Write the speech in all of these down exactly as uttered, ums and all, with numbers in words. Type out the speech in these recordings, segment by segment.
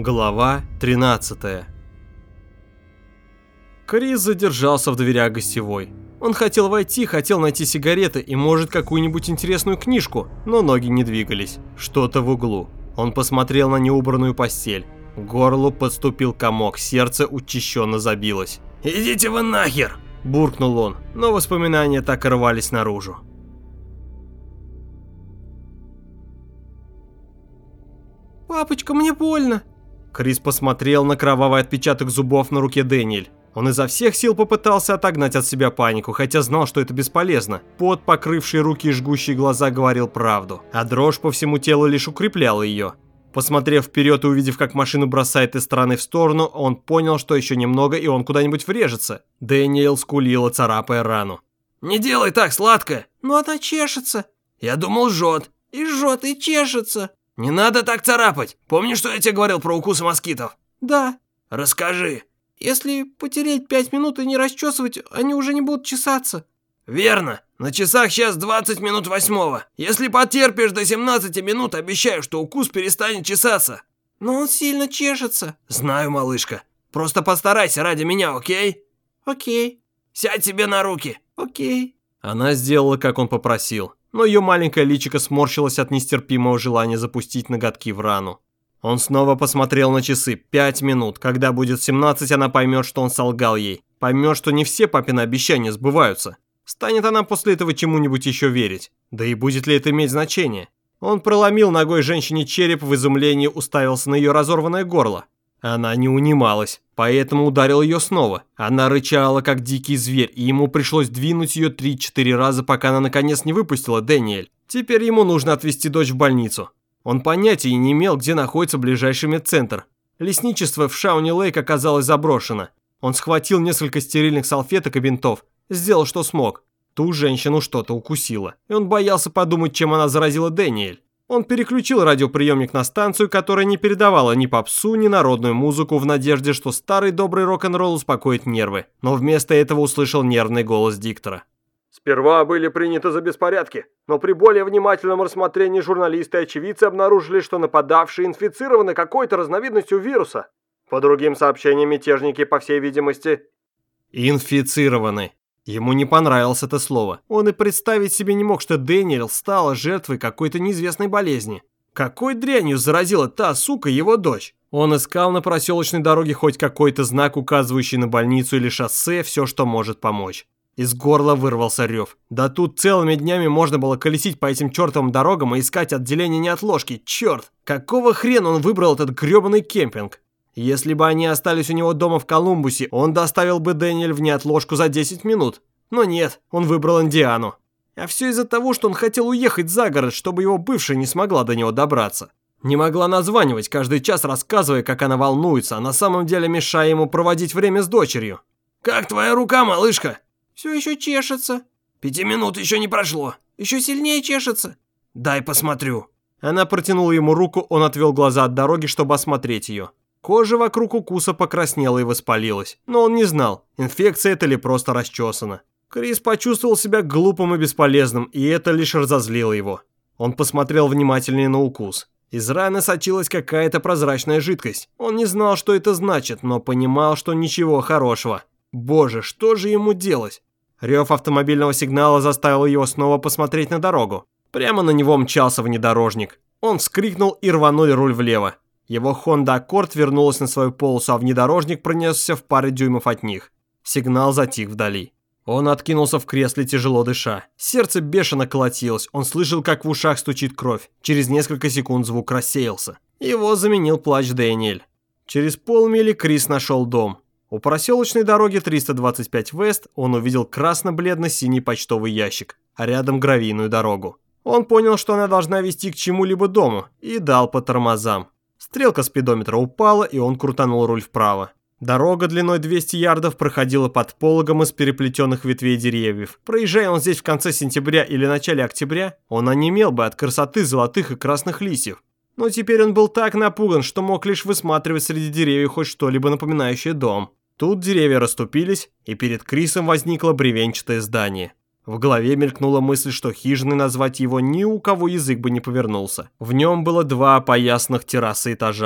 Глава тринадцатая. Крис задержался в дверях гостевой. Он хотел войти, хотел найти сигареты и, может, какую-нибудь интересную книжку, но ноги не двигались. Что-то в углу. Он посмотрел на неубранную постель. К горлу подступил комок, сердце учащенно забилось. «Идите вы нахер!» – буркнул он, но воспоминания так и рвались наружу. «Папочка, мне больно!» Крис посмотрел на кровавый отпечаток зубов на руке Дэниэль. Он изо всех сил попытался отогнать от себя панику, хотя знал, что это бесполезно. Пот, покрывший руки и жгущие глаза, говорил правду, а дрожь по всему телу лишь укрепляла ее. Посмотрев вперед и увидев, как машину бросает из стороны в сторону, он понял, что еще немного и он куда-нибудь врежется. Дэниэль скулила, царапая рану. «Не делай так, сладкое!» «Но она чешется!» «Я думал, жжет!» «И жжет, и чешется!» «Не надо так царапать! Помнишь, что я тебе говорил про укусы москитов?» «Да». «Расскажи». «Если потереть пять минут и не расчесывать, они уже не будут чесаться». «Верно. На часах сейчас двадцать минут восьмого. Если потерпишь до семнадцати минут, обещаю, что укус перестанет чесаться». «Но он сильно чешется». «Знаю, малышка. Просто постарайся ради меня, окей?» «Окей». «Сядь себе на руки». «Окей». Она сделала, как он попросил, но ее маленькое личико сморщилось от нестерпимого желания запустить ноготки в рану. Он снова посмотрел на часы. Пять минут. Когда будет семнадцать, она поймет, что он солгал ей. Поймет, что не все папины обещания сбываются. Станет она после этого чему-нибудь еще верить? Да и будет ли это иметь значение? Он проломил ногой женщине череп, в изумлении уставился на ее разорванное горло. Она не унималась, поэтому ударил ее снова. Она рычала, как дикий зверь, и ему пришлось двинуть ее три-четыре раза, пока она наконец не выпустила Дэниэль. Теперь ему нужно отвезти дочь в больницу. Он понятия не имел, где находится ближайший медцентр. Лесничество в Шауни-Лейк оказалось заброшено. Он схватил несколько стерильных салфеток и бинтов, сделал, что смог. Ту женщину что-то укусило, и он боялся подумать, чем она заразила Дэниэль. Он переключил радиоприемник на станцию, которая не передавала ни попсу, ни народную музыку, в надежде, что старый добрый рок-н-ролл успокоит нервы, но вместо этого услышал нервный голос диктора. Сперва были приняты за беспорядки, но при более внимательном рассмотрении журналисты и очевидцы обнаружили, что нападавшие инфицированы какой-то разновидностью вируса. По другим сообщениям, мятежники, по всей видимости... Инфицированы. Ему не понравилось это слово. Он и представить себе не мог, что Дэниэль стала жертвой какой-то неизвестной болезни. Какой дрянью заразила та сука его дочь? Он искал на проселочной дороге хоть какой-то знак, указывающий на больницу или шоссе, все, что может помочь. Из горла вырвался рев. Да тут целыми днями можно было колесить по этим чертовым дорогам и искать отделение неотложки. Черт! Какого хрена он выбрал этот гребаный кемпинг? Если бы они остались у него дома в Колумбусе, он доставил бы Дэниэль в неотложку за десять минут. Но нет, он выбрал Индиану. А все из-за того, что он хотел уехать за город, чтобы его бывшая не смогла до него добраться. Не могла названивать, каждый час рассказывая, как она волнуется, а на самом деле мешая ему проводить время с дочерью. «Как твоя рука, малышка?» «Все еще чешется». «Пяти минут еще не прошло». «Еще сильнее чешется». «Дай посмотрю». Она протянула ему руку, он отвел глаза от дороги, чтобы осмотреть ее. Кожа вокруг укуса покраснела и воспалилась, но он не знал, инфекция это или просто расчесана. Крис почувствовал себя глупым и бесполезным, и это лишь разозлило его. Он посмотрел внимательнее на укус. Из раны сочилась какая-то прозрачная жидкость. Он не знал, что это значит, но понимал, что ничего хорошего. Боже, что же ему делать? Рев автомобильного сигнала заставил его снова посмотреть на дорогу. Прямо на него мчался внедорожник. Он вскрикнул и рванул руль влево. Его Honda Accord вернулась на свою полосу, а внедорожник пронесся в паре дюймов от них. Сигнал затих вдали. Он откинулся в кресле, тяжело дыша. Сердце бешено колотилось, он слышал, как в ушах стучит кровь. Через несколько секунд звук рассеялся. Его заменил плач Дэниэль. Через полмили Крис нашел дом. У проселочной дороги триста двадцать пять Вест он увидел красно-бледно-синий почтовый ящик, а рядом гравийную дорогу. Он понял, что она должна вести к чему-либо дому, и дал по тормозам. Стрелка спидометра упала, и он крутанул руль вправо. Дорога длиной двести ярдов проходила под пологом из переплетенных ветвей деревьев. Проезжая он здесь в конце сентября или начале октября, он онемел бы от красоты золотых и красных листьев. Но теперь он был так напуган, что мог лишь высматривать среди деревьев хоть что-либо напоминающее дом. Тут деревья расступились, и перед Крисом возникло бревенчатое здание. В голове мелькнула мысль, что хижиной назвать его ни у кого язык бы не повернулся. В нем было два опоясанных террасы этажа.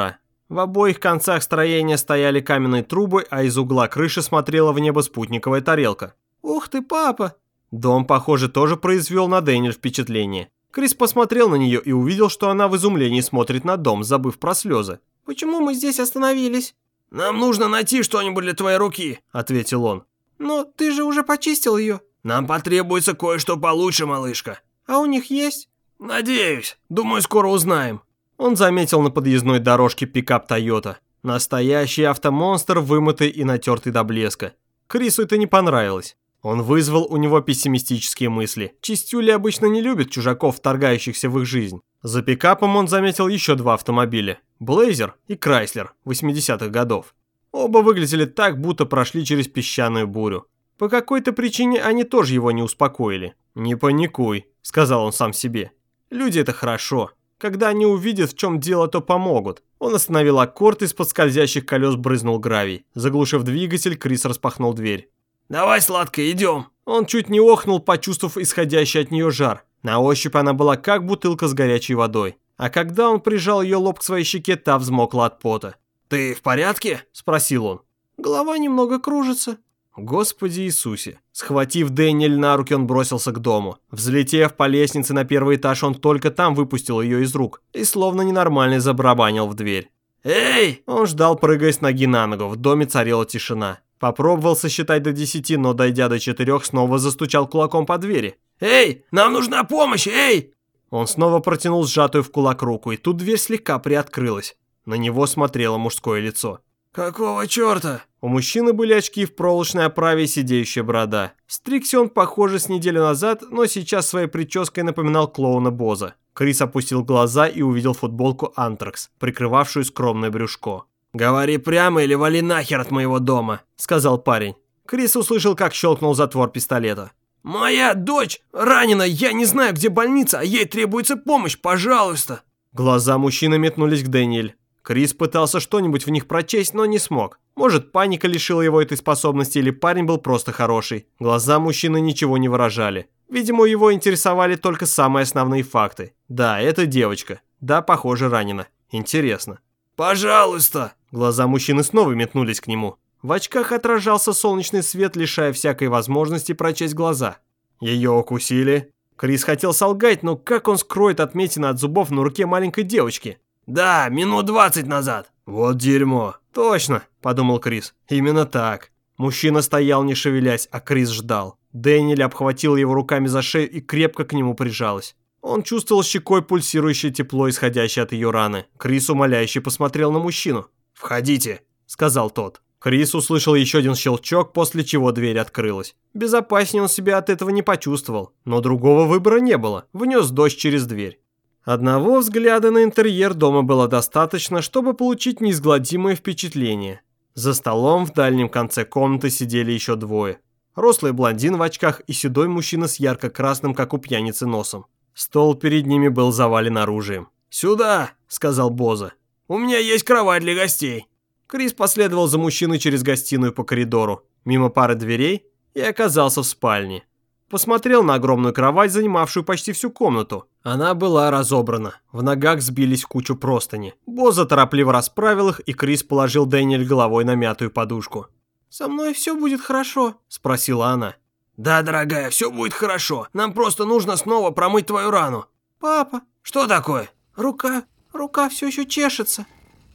В обоих концах строения стояли каменные трубы, а из угла крыши смотрела в небо спутниковая тарелка. «Ух ты, папа!» Дом, похоже, тоже произвел на Дэниэль впечатление. Крис посмотрел на нее и увидел, что она в изумлении смотрит на дом, забыв про слезы. «Почему мы здесь остановились?» «Нам нужно найти что-нибудь для твоей руки», — ответил он. «Но ты же уже почистил ее». «Нам потребуется кое-что получше, малышка». «А у них есть?» «Надеюсь. Думаю, скоро узнаем». Он заметил на подъездной дорожке пикап Toyota. Настоящий автомонстр, вымытый и натертый до блеска. Крису это не понравилось. Он вызвал у него пессимистические мысли. Чистюли обычно не любят чужаков, вторгающихся в их жизнь. За пикапом он заметил еще два автомобиля. Блейзер и Крайслер восьмидесятых годов. Оба выглядели так, будто прошли через песчаную бурю. По какой-то причине они тоже его не успокоили. «Не паникуй», — сказал он сам себе. «Люди — это хорошо. Когда они увидят, в чем дело, то помогут». Он остановил аккорд, из-под скользящих колес брызнул гравий. Заглушив двигатель, Крис распахнул дверь. «Давай, сладкая, идем». Он чуть не охнул, почувствовав исходящий от нее жар. На ощупь она была как бутылка с горячей водой. А когда он прижал ее лоб к своей щеке, та взмокла от пота. «Ты в порядке?» – спросил он. «Голова немного кружится». Господи Иисусе. Схватив Дэниэль на руки, он бросился к дому. Взлетев по лестнице на первый этаж, он только там выпустил ее из рук и словно ненормальный забарабанил в дверь. «Эй!» Он ждал, прыгая с ноги на ногу. В доме царила тишина. Попробовал сосчитать до десяти, но, дойдя до четырех, снова застучал кулаком по двери. «Эй, нам нужна помощь, эй!» Он снова протянул сжатую в кулак руку, и тут дверь слегка приоткрылась. На него смотрело мужское лицо. «Какого черта?» У мужчины были очки в проволочной оправе и сидеющая борода. Стригся он, похоже, с неделю назад, но сейчас своей прической напоминал клоуна Боза. Крис опустил глаза и увидел футболку «Антракс», прикрывавшую скромное брюшко. «Говори прямо или вали нахер от моего дома», — сказал парень. Крис услышал, как щелкнул затвор пистолета. «Моя дочь ранена, я не знаю, где больница, а ей требуется помощь, пожалуйста». Глаза мужчины метнулись к Дэниэль. Крис пытался что-нибудь в них прочесть, но не смог. Может, паника лишила его этой способности, или парень был просто хороший. Глаза мужчины ничего не выражали. Видимо, его интересовали только самые основные факты. Да, это девочка. Да, похоже, ранена. Интересно. «Пожалуйста!» Глаза мужчины снова метнулись к нему. В очках отражался солнечный свет, лишая всякой возможности прочесть глаза. Ее укусили. Крис хотел солгать, но как он скроет отметины от зубов на руке маленькой девочки? «Да, минут двадцать назад». «Вот дерьмо». «Точно», — подумал Крис. «Именно так». Мужчина стоял, не шевелясь, а Крис ждал. Дэниэль обхватил его руками за шею и крепко к нему прижалась. Он чувствовал щекой пульсирующее тепло, исходящее от ее раны. Крис умоляюще посмотрел на мужчину. «Входите», — сказал тот. Крис услышал еще один щелчок, после чего дверь открылась. Безопаснее он себя от этого не почувствовал, но другого выбора не было. Внес дождь через дверь. Одного взгляда на интерьер дома было достаточно, чтобы получить неизгладимое впечатление. За столом в дальнем конце комнаты сидели еще двое. Рослый блондин в очках и седой мужчина с ярко-красным, как у пьяницы, носом. Стол перед ними был завален оружием. «Сюда», — сказал Боза. «У меня есть кровать для гостей». Крис последовал за мужчиной через гостиную по коридору, мимо пары дверей, и оказался в спальне. Посмотрел на огромную кровать, занимавшую почти всю комнату. Она была разобрана, в ногах сбились в кучу простыни. Боза торопливо расправил их, и Крис положил Дэниэль головой на мятую подушку. «Со мной все будет хорошо?» – спросила она. «Да, дорогая, все будет хорошо. Нам просто нужно снова промыть твою рану». «Папа». «Что такое?» «Рука, рука все еще чешется».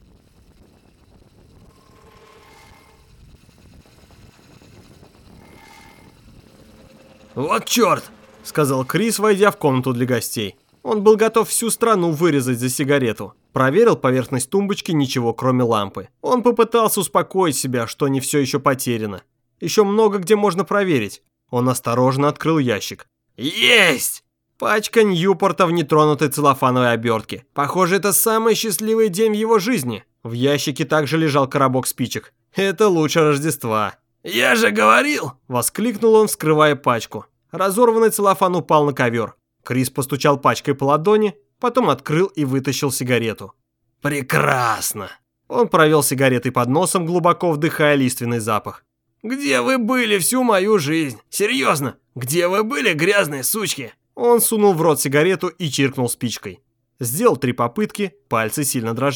«Вот черт!» — сказал Крис, войдя в комнату для гостей. Он был готов всю страну вырезать за сигарету. Проверил поверхность тумбочки, ничего кроме лампы. Он попытался успокоить себя, что не все еще потеряно. Еще много где можно проверить. Он осторожно открыл ящик. «Есть!» Пачка Ньюпорта в нетронутой целлофановой обертке. Похоже, это самый счастливый день в его жизни. В ящике также лежал коробок спичек. Это лучше Рождества. «Я же говорил!» – воскликнул он, вскрывая пачку. Разорванный целлофан упал на ковер. Крис постучал пачкой по ладони, потом открыл и вытащил сигарету. «Прекрасно!» Он провел сигаретой под носом, глубоко вдыхая лиственный запах. «Где вы были всю мою жизнь? Серьезно? Где вы были, грязные сучки?» Он сунул в рот сигарету и чиркнул спичкой. Сделал три попытки, пальцы сильно дрожали.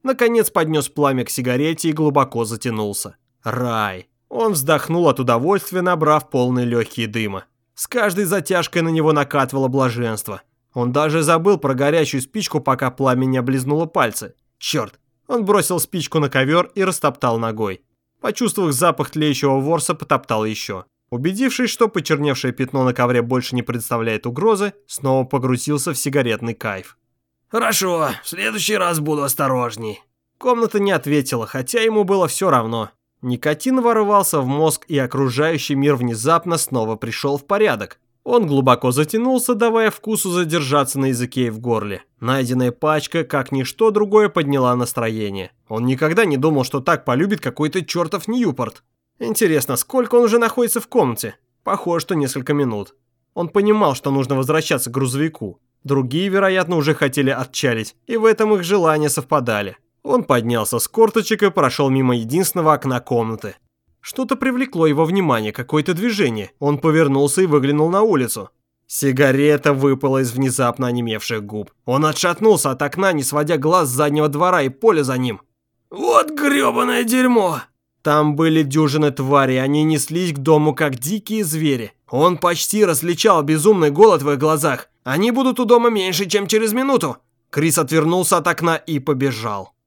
Наконец поднес пламя к сигарете и глубоко затянулся. Рай. Он вздохнул от удовольствия, набрав полные легкие дыма. С каждой затяжкой на него накатывало блаженство. Он даже забыл про горячую спичку, пока пламя не облизнуло пальцы. Черт! Он бросил спичку на ковер и растоптал ногой. Почувствовав запах тлеющего ворса, потоптал еще. Убедившись, что почерневшее пятно на ковре больше не представляет угрозы, снова погрузился в сигаретный кайф. «Хорошо, в следующий раз буду осторожней». Комната не ответила, хотя ему было все равно. Никотин ворвался в мозг, и окружающий мир внезапно снова пришел в порядок. Он глубоко затянулся, давая вкусу задержаться на языке и в горле. Найденная пачка, как ничто другое, подняла настроение. Он никогда не думал, что так полюбит какой-то чертов Ньюпорт. Интересно, сколько он уже находится в комнате? Похоже, что несколько минут. Он понимал, что нужно возвращаться к грузовику. Другие, вероятно, уже хотели отчалить, и в этом их желания совпадали. Он поднялся с корточек и прошел мимо единственного окна комнаты. Что-то привлекло его внимание, какое-то движение. Он повернулся и выглянул на улицу. Сигарета выпала из внезапно онемевших губ. Он отшатнулся от окна, не сводя глаз с заднего двора и поля за ним. «Вот грёбаное дерьмо!» Там были дюжины тварей, они неслись к дому, как дикие звери. Он почти различал безумный голод в их глазах. Они будут у дома меньше, чем через минуту. Крис отвернулся от окна и побежал.